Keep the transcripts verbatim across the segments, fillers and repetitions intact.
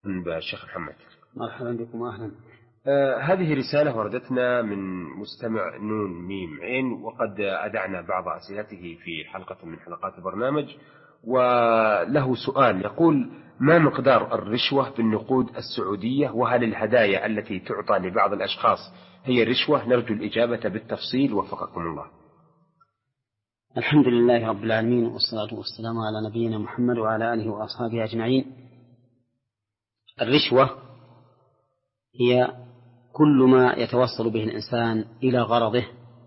بالشيخ محمد. مرحبا بكم وأهلا. آه هذه رسالة وردتنا من مستمع نون ميم عين، وقد أدعنا بعض أسئلته في حلقة من حلقات البرنامج، وله سؤال يقول: ما مقدار الرشوة بالنقود السعودية؟ وهل الهدايا التي تعطى لبعض الأشخاص هي الرشوة؟ نرجو الإجابة بالتفصيل وفقكم الله. الحمد لله رب العالمين، والصلاة والسلام على نبينا محمد وعلى آله وأصحابه أجمعين. الرشوة هي كل ما يتوصل به الإنسان إلى غرضه،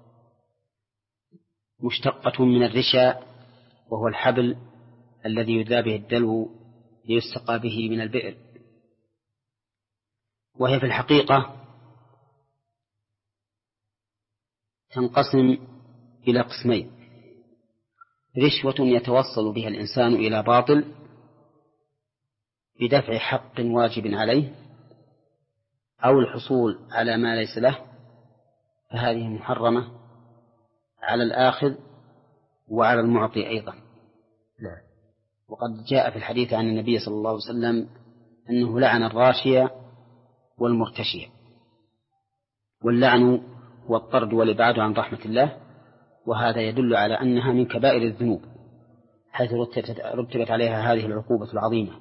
مشتقة من الرشا، وهو الحبل الذي يذاب به الدلو ليستقى به من البئر. وهي في الحقيقة تنقسم إلى قسمين: رشوة يتوصل بها الإنسان إلى باطل بدفع حق واجب عليه أو الحصول على ما ليس له، فهذه محرمة على الآخذ وعلى المعطي أيضا. وقد جاء في الحديث عن النبي صلى الله عليه وسلم أنه لعن الراشية والمرتشية، واللعن هو الطرد والإبعاد عن رحمة الله، وهذا يدل على أنها من كبائر الذنوب حيث رتبت عليها هذه العقوبة العظيمة.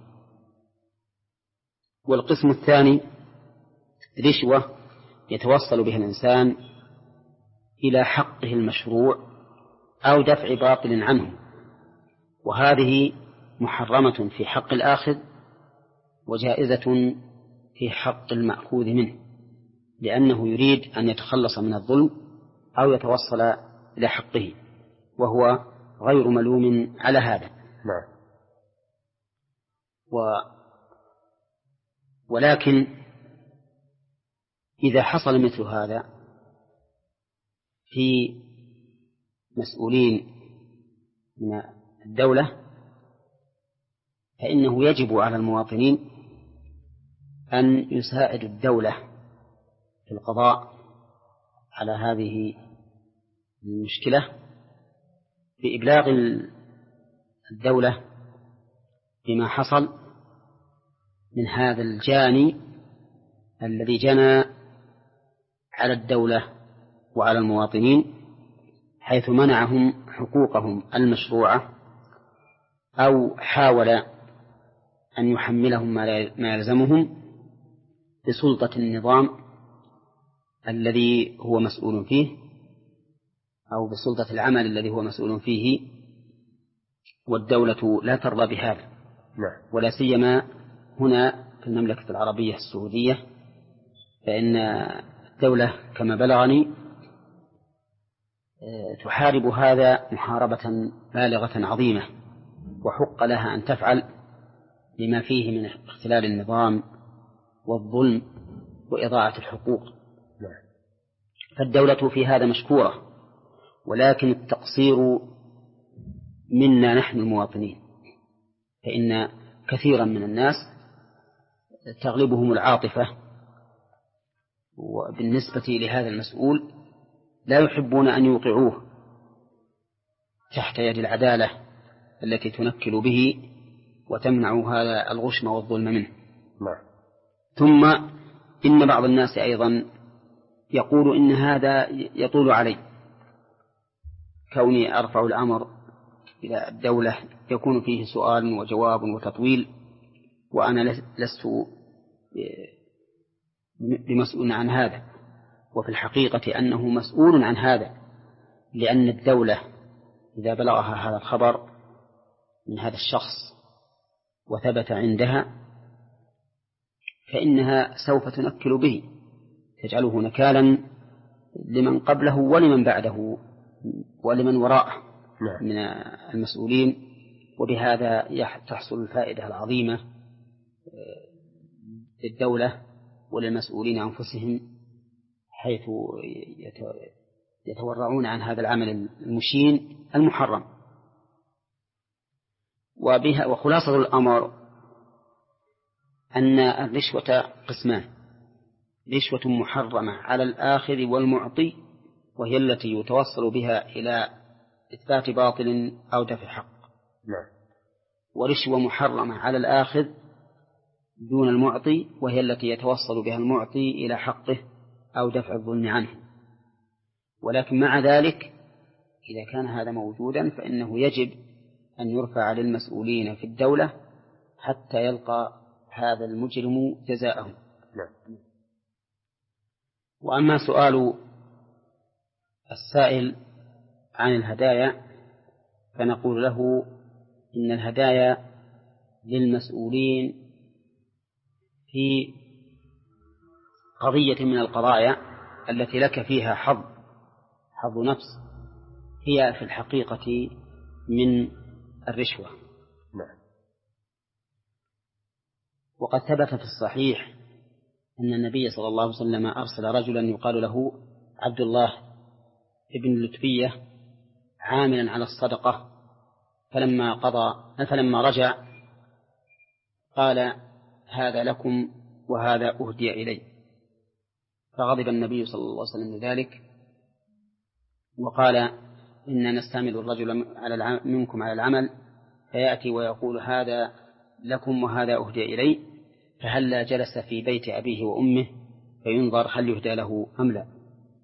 والقسم الثاني رشوة يتوصل بها الإنسان إلى حقه المشروع أو دفع باطل عنه، وهذه محرمة في حق الآخذ وجائزة في حق المأخوذ منه، لأنه يريد أن يتخلص من الظلم أو يتوصل إلى حقه، وهو غير ملوم على هذا. نعم. و ولكن إذا حصل مثل هذا في مسؤولين من الدولة فإنه يجب على المواطنين أن يساعدوا الدولة في القضاء على هذه المشكلة بإبلاغ الدولة بما حصل من هذا الجاني الذي جنى على الدولة وعلى المواطنين، حيث منعهم حقوقهم المشروعة أو حاول أن يحملهم ما يلزمهم بسلطة النظام الذي هو مسؤول فيه أو بسلطة العمل الذي هو مسؤول فيه، والدولة لا ترضى بهذا. ولا سيما هنا في المملكة العربية السعودية، فإن الدولة كما بلغني تحارب هذا محاربة بالغة عظيمة، وحق لها أن تفعل لما فيه من اختلال النظام والظلم وإضاعة الحقوق. فالدولة في هذا مشكورة، ولكن التقصير منا نحن المواطنين، فإن كثيرا من الناس تغلبهم العاطفة وبالنسبة لهذا المسؤول لا يحبون أن يوقعوه تحت يد العدالة التي تنكل به وتمنع هذا الغشم والظلم منه. ثم إن بعض الناس أيضا يقول إن هذا يطول علي، كوني أرفع الأمر إلى الدولة يكون فيه سؤال وجواب وتطويل، وأنا لست بمسؤول عن هذا. وفي الحقيقة أنه مسؤول عن هذا، لأن الدولة إذا بلغها هذا الخبر من هذا الشخص وثبت عندها فإنها سوف تنكل به، تجعله نكالا لمن قبله ولمن بعده ولمن وراءه من المسؤولين، وبهذا تحصل الفائدة العظيمة للدولة وللمسؤولين أنفسهم، حيث يتورعون عن هذا العمل المشين المحرم. وبها وخلاصة الأمر أن الرشوة قسمان: رشوة محرمة على الآخذ والمعطي، وهي التي يتوصل بها إلى إثبات باطل أو دفع حق. ورشوة محرمة على الآخذ دون المعطي، وهي التي يتوصل بها المعطي إلى حقه أو دفع الظلم عنه. ولكن مع ذلك إذا كان هذا موجودا فإنه يجب أن يرفع للمسؤولين في الدولة حتى يلقى هذا المجرم جزاءه. نعم. وأما سؤال السائل عن الهدايا فنقول له إن الهدايا للمسؤولين في قضية من القضايا التي لك فيها حظ حظ نفس هي في الحقيقة من الرشوة. نعم. وقد ثبت في الصحيح أن النبي صلى الله عليه وسلم أرسل رجلا يقال له عبد الله ابن اللتبية عاملا على الصدقة، فلما قضى فلما رجع قال هذا لكم وهذا أهدي إلي، فغضب النبي صلى الله عليه وسلم لذلك وقال إن نستعمل الرجل على منكم على العمل فيأتي ويقول هذا لكم وهذا أهدي إلي، فهلا جلس في بيت أبيه وأمه فينظر هل يهدى له أم لا.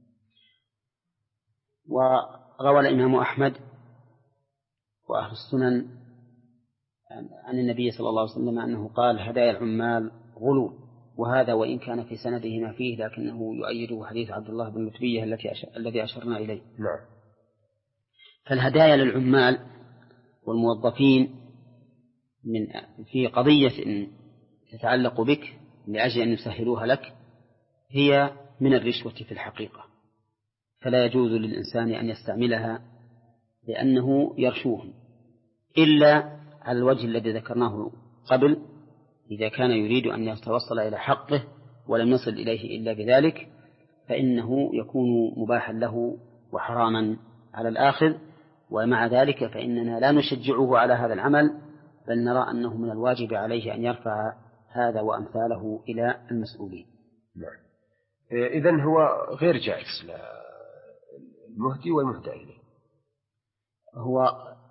وروى الإمام أحمد وأهل السنن عن النبي صلى الله عليه وسلم أنه قال هدايا العمال غلول، وهذا وإن كان في سنده ما فيه لكنه يؤيده حديث عبد الله بن لتبية الذي أشرنا إليه. نعم. فالهدايا للعمال والموظفين من في قضية تتعلق بك لأجل أن يسهلوها لك هي من الرشوة في الحقيقة، فلا يجوز للإنسان أن يستعملها لأنه يرشوهم إلا على الوجه الذي ذكرناه قبل، إذا كان يريد أن يتوصل إلى حقه ولم يصل إليه إلا بذلك فإنه يكون مباحا له وحراما على الآخذ. ومع ذلك فإننا لا نشجعه على هذا العمل، بل نرى أنه من الواجب عليه أن يرفع هذا وأمثاله إلى المسؤولين. نعم. إذن هو غير جائز للمهدي والمهدى إليه. هو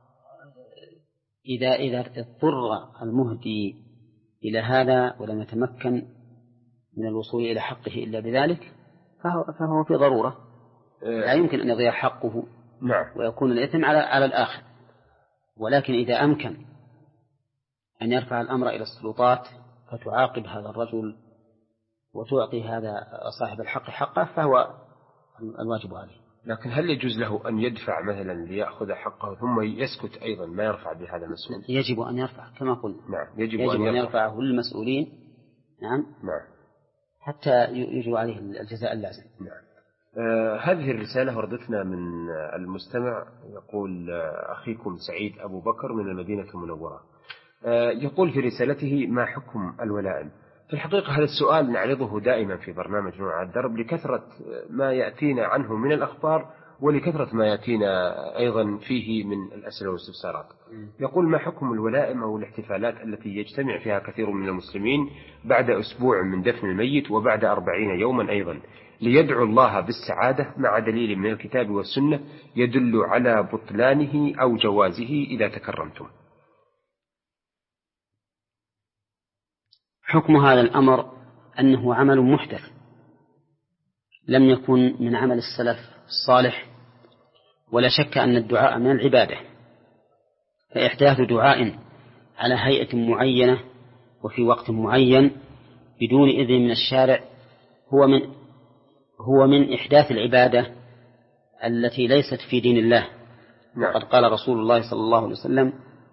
إذا إذا اضطر المهدي إلى هذا ولم يتمكن من الوصول إلى حقه إلا بذلك فهو, فهو في ضرورة، لا يمكن أن يضيع حقه. نعم. ويكون الإثم على على الآخر. ولكن إذا أمكن أن يرفع الأمر إلى السلطات فتعاقب هذا الرجل وتعطي هذا صاحب الحق حقه فهو الواجب عليه. لكن هل يجوز له أن يدفع مثلا ليأخذ حقه ثم يسكت أيضا ما يرفع بهذا المسؤول؟ يجب أن يرفع كما قلنا. نعم. يجب, يجب أن, أن يرفعه للمسؤولين. نعم. نعم. حتى يجري عليه الجزاء اللازم. نعم. آه هذه الرسالة وردتنا من المستمع يقول آه أخيكم سعيد أبو بكر من المدينة المنورة. آه يقول في رسالته ما حكم الولائم؟ في الحقيقة هذا السؤال نعرضه دائما في برنامج نور على الدرب لكثرة ما يأتينا عنه من الأخبار ولكثرة ما يأتينا أيضا فيه من الأسئلة والاستفسارات. يقول ما حكم الولائم أو الاحتفالات التي يجتمع فيها كثير من المسلمين بعد أسبوع من دفن الميت وبعد أربعين يوما أيضا ليدعو الله بالسعادة مع دليل من الكتاب والسنة يدل على بطلانه أو جوازه إذا تكرمتم؟ حكم هذا الأمر أنه عمل محدث لم يكن من عمل السلف الصالح، ولا شك أن الدعاء من العبادة، فإحداث دعاء على هيئة معينة وفي وقت معين بدون إذن من الشارع هو من هو من إحداث العبادة التي ليست في دين الله. وقد قال رسول الله صلى الله عليه وسلم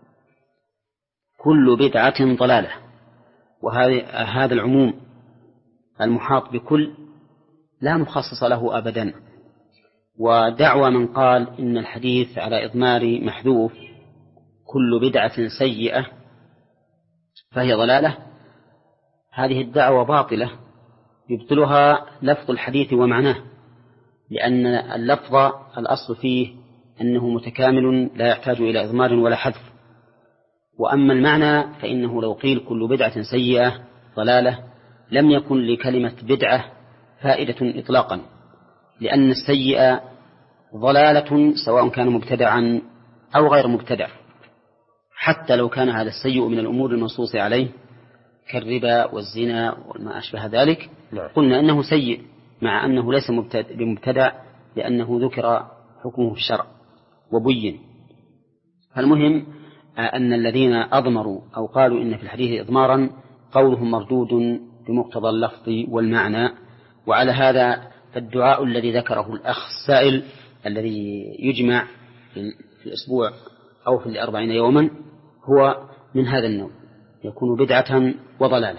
كل بدعة ضلالة، وهذا العموم المحاط بكل لا مخصص له أبدا. ودعوى من قال إن الحديث على إضمار محذوف كل بدعة سيئة فهي ضلالة، هذه الدعوة باطلة يبطلها لفظ الحديث ومعناه، لأن اللفظ الأصل فيه أنه متكامل لا يحتاج إلى إضمار ولا حذف. وأما المعنى فإنه لو قيل كل بدعة سيئة ضلالة لم يكن لكلمة بدعة فائدة إطلاقا، لأن السيئة ضلالة سواء كان مبتدعا أو غير مبتدع، حتى لو كان هذا السيء من الأمور المنصوص عليه كالربا والزنا وما أشبه ذلك نعم. قلنا إنه سيء مع أنه ليس بمبتدع لأنه ذكر حكمه في الشرع وبين. فالمهم أن الذين أضمروا أو قالوا إن في الحديث إضمارا قولهم مردود بمقتضى اللفظ والمعنى. وعلى هذا فالدعاء الذي ذكره الأخ السائل الذي يجمع في الأسبوع أو في الأربعين يوما هو من هذا النوع، يكون بدعة وضلالة.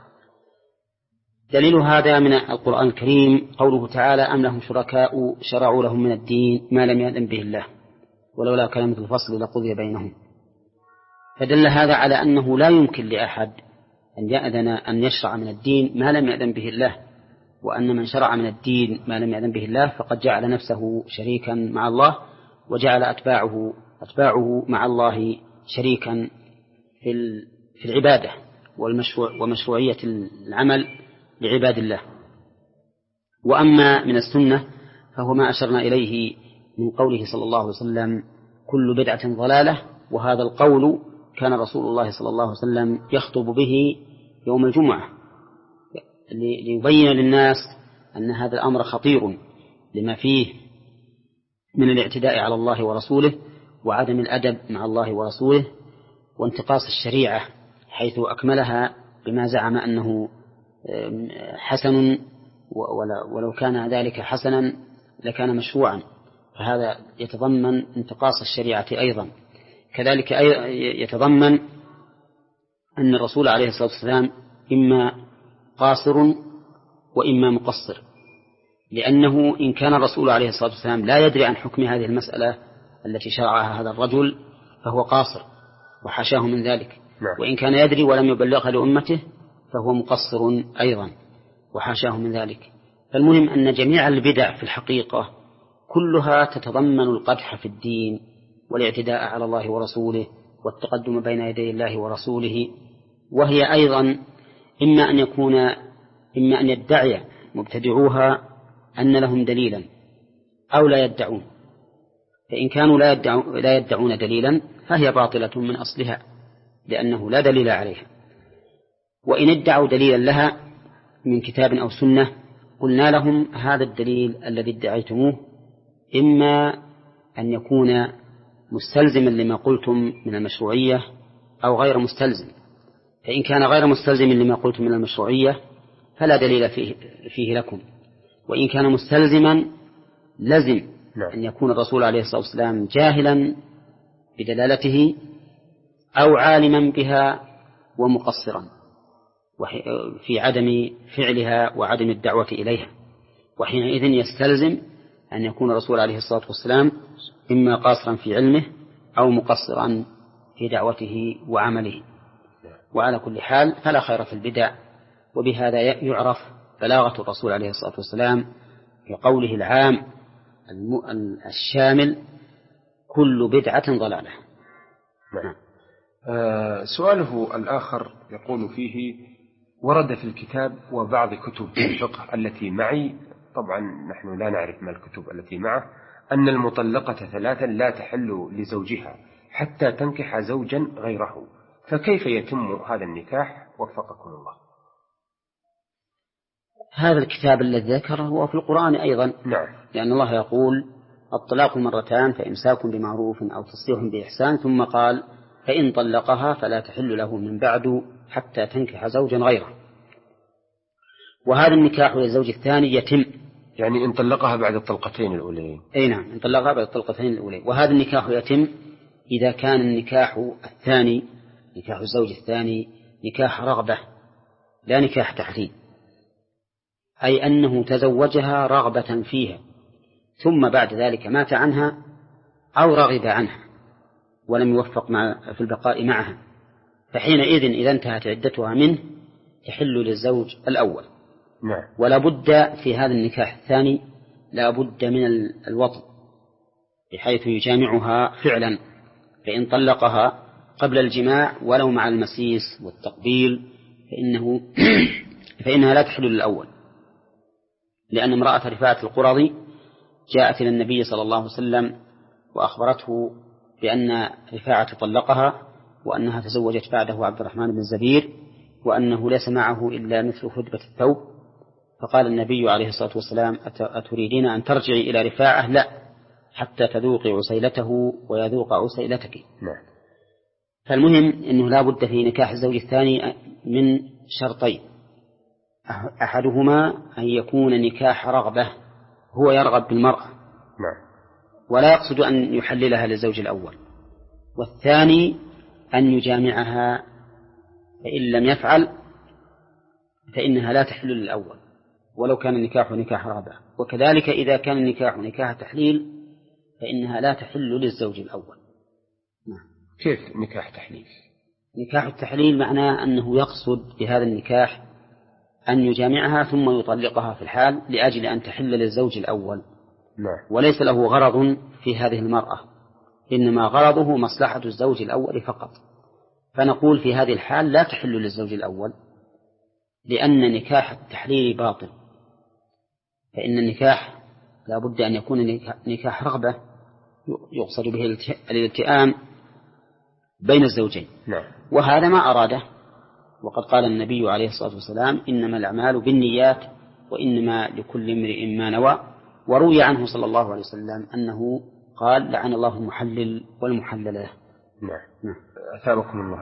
دليل هذا من القرآن الكريم قوله تعالى: أم لهم شركاء شرعوا لهم من الدين ما لم يأذن به الله ولولا كلمة الفصل لقضي بينهم. فدل هذا على أنه لا يمكن لأحد أن يأذن أن يشرع من الدين ما لم يأذن به الله، وأن من شرع من الدين ما لم يأذن به الله فقد جعل نفسه شريكا مع الله، وجعل أتباعه أتباعه مع الله شريكا في العبادة والمشروع ومشروعية العمل لعباد الله. وأما من السنة فهو ما أشرنا إليه من قوله صلى الله عليه وسلم: كل بدعة ضلالة. وهذا القول كان رسول الله صلى الله عليه وسلم يخطب به يوم الجمعة ليبين للناس أن هذا الأمر خطير لما فيه من الاعتداء على الله ورسوله وعدم الأدب مع الله ورسوله وانتقاص الشريعة حيث أكملها بما زعم أنه حسن، ولو كان ذلك حسنا لكان مشروعا، فهذا يتضمن انتقاص الشريعة أيضا. كذلك يتضمن أن الرسول عليه الصلاة والسلام إما قاصر وإما مقصر، لأنه إن كان الرسول عليه الصلاة والسلام لا يدري عن حكم هذه المسألة التي شرعها هذا الرجل فهو قاصر وحاشاه من ذلك، وإن كان يدري ولم يبلغها لأمته فهو مقصر أيضا وحاشاه من ذلك. فالمهم أن جميع البدع في الحقيقة كلها تتضمن القدح في الدين والاعتداء على الله ورسوله والتقدم بين يدي الله ورسوله، وهي أيضا إما أن يكون إما أن يدعي مبتدعوها أن لهم دليلا أو لا يدعون، فإن كانوا لا يدعون, لا يدعون دليلا فهي باطلة من أصلها لأنه لا دليل عليها. وإن ادعوا دليلا لها من كتاب أو سنة قلنا لهم: هذا الدليل الذي ادعيتموه إما أن يكون مستلزما لما قلتم من المشروعية أو غير مستلزم، فإن كان غير مستلزم لما قلتم من المشروعية فلا دليل فيه, فيه لكم، وإن كان مستلزما لزم أن يكون الرسول عليه الصلاة والسلام جاهلا بدلالته أو عالما بها ومقصرا في عدم فعلها وعدم الدعوة إليها، وحينئذ يستلزم أن يكون الرسول عليه الصلاة والسلام إما قاصرا في علمه أو مقصرا في دعوته وعمله. وعلى كل حال فلا خير في البدع، وبهذا يعرف بلاغة الرسول عليه الصلاة والسلام في قوله العام الشامل: كل بدعة ضلالة. نعم. آه سؤاله الآخر يقول فيه: ورد في الكتاب وبعض كتب الفقه التي معي، طبعا نحن لا نعرف ما الكتب التي معه، أن المطلقة ثلاثا لا تحل لزوجها حتى تنكح زوجا غيره، فكيف يتم هذا النكاح وفقكم الله؟ هذا الكتاب الذي ذكره هو في القرآن أيضا. نعم. لأن الله يقول: الطلاق مرتان فإمساك بمعروف أو تصريح بإحسان، ثم قال: فإن طلقها فلا تحل له من بعد حتى تنكح زوجا غيره. وهذا النكاح للزوج الثاني يتم، يعني إن طلقها بعد الطلقتين الأولين. أي نعم، إن طلقها بعد الطلقتين الأولين. وهذا النكاح يتم إذا كان النكاح الثاني نكاح الزوج الثاني نكاح رغبة لا نكاح تحريم، أي أنه تزوجها رغبة فيها ثم بعد ذلك مات عنها أو رغب عنها ولم يوفق مع في البقاء معها، فحينئذ إذا انتهت عدتها منه تحل للزوج الأول. نعم. ولا بد في هذا النكاح الثاني لا بد من الوطء بحيث يجامعها فعلا، فإن طلقها قبل الجماع ولو مع المسيس والتقبيل فإنه فإنها لا تحل للأول، لأن امرأة رفاعة القرظي جاءت إلى النبي صلى الله عليه وسلم وأخبرته بأن رفاعة طلقها وأنها تزوجت بعده عبد الرحمن بن الزبير، وأنه ليس معه إلا مثل هدبة الثوب، فقال النبي عليه الصلاة والسلام: أتريدين أن ترجعي إلى رفاعة؟ لا، حتى تذوقي عسيلته ويذوق عسيلتك. نعم. فالمهم أنه لا بد في نكاح الزوج الثاني من شرطين: أحدهما أن يكون نكاح رغبة، هو يرغب بالمرأة نعم. ولا يقصد أن يحللها للزوج الأول، والثاني أن يجامعها، فإن لم يفعل فإنها لا تحل للأول ولو كان النكاح نكاح رغبة، وكذلك إذا كان النكاح نكاح تحليل فإنها لا تحل للزوج الأول. نعم. كيف نكاح تحليل؟ نكاح التحليل معناه أنه يقصد بهذا النكاح أن يجامعها ثم يطلقها في الحال لأجل أن تحل للزوج الأول. نعم. وليس له غرض في هذه المرأة، إنما غرضه مصلحة الزوج الأول فقط. فنقول في هذه الحال لا تحل للزوج الأول، لأن نكاح التحليل باطل، فإن النكاح لا بد أن يكون نكاح رغبة يقصد به الالتئام بين الزوجين. نعم. وهذا ما أراده، وقد قال النبي عليه الصلاة والسلام: إنما الأعمال بالنيات وإنما لكل امرئ ما نوى. وروي عنه صلى الله عليه وسلم أنه قال: لعن الله المحلل والمحلل له. نعم. نعم. أثابكم الله.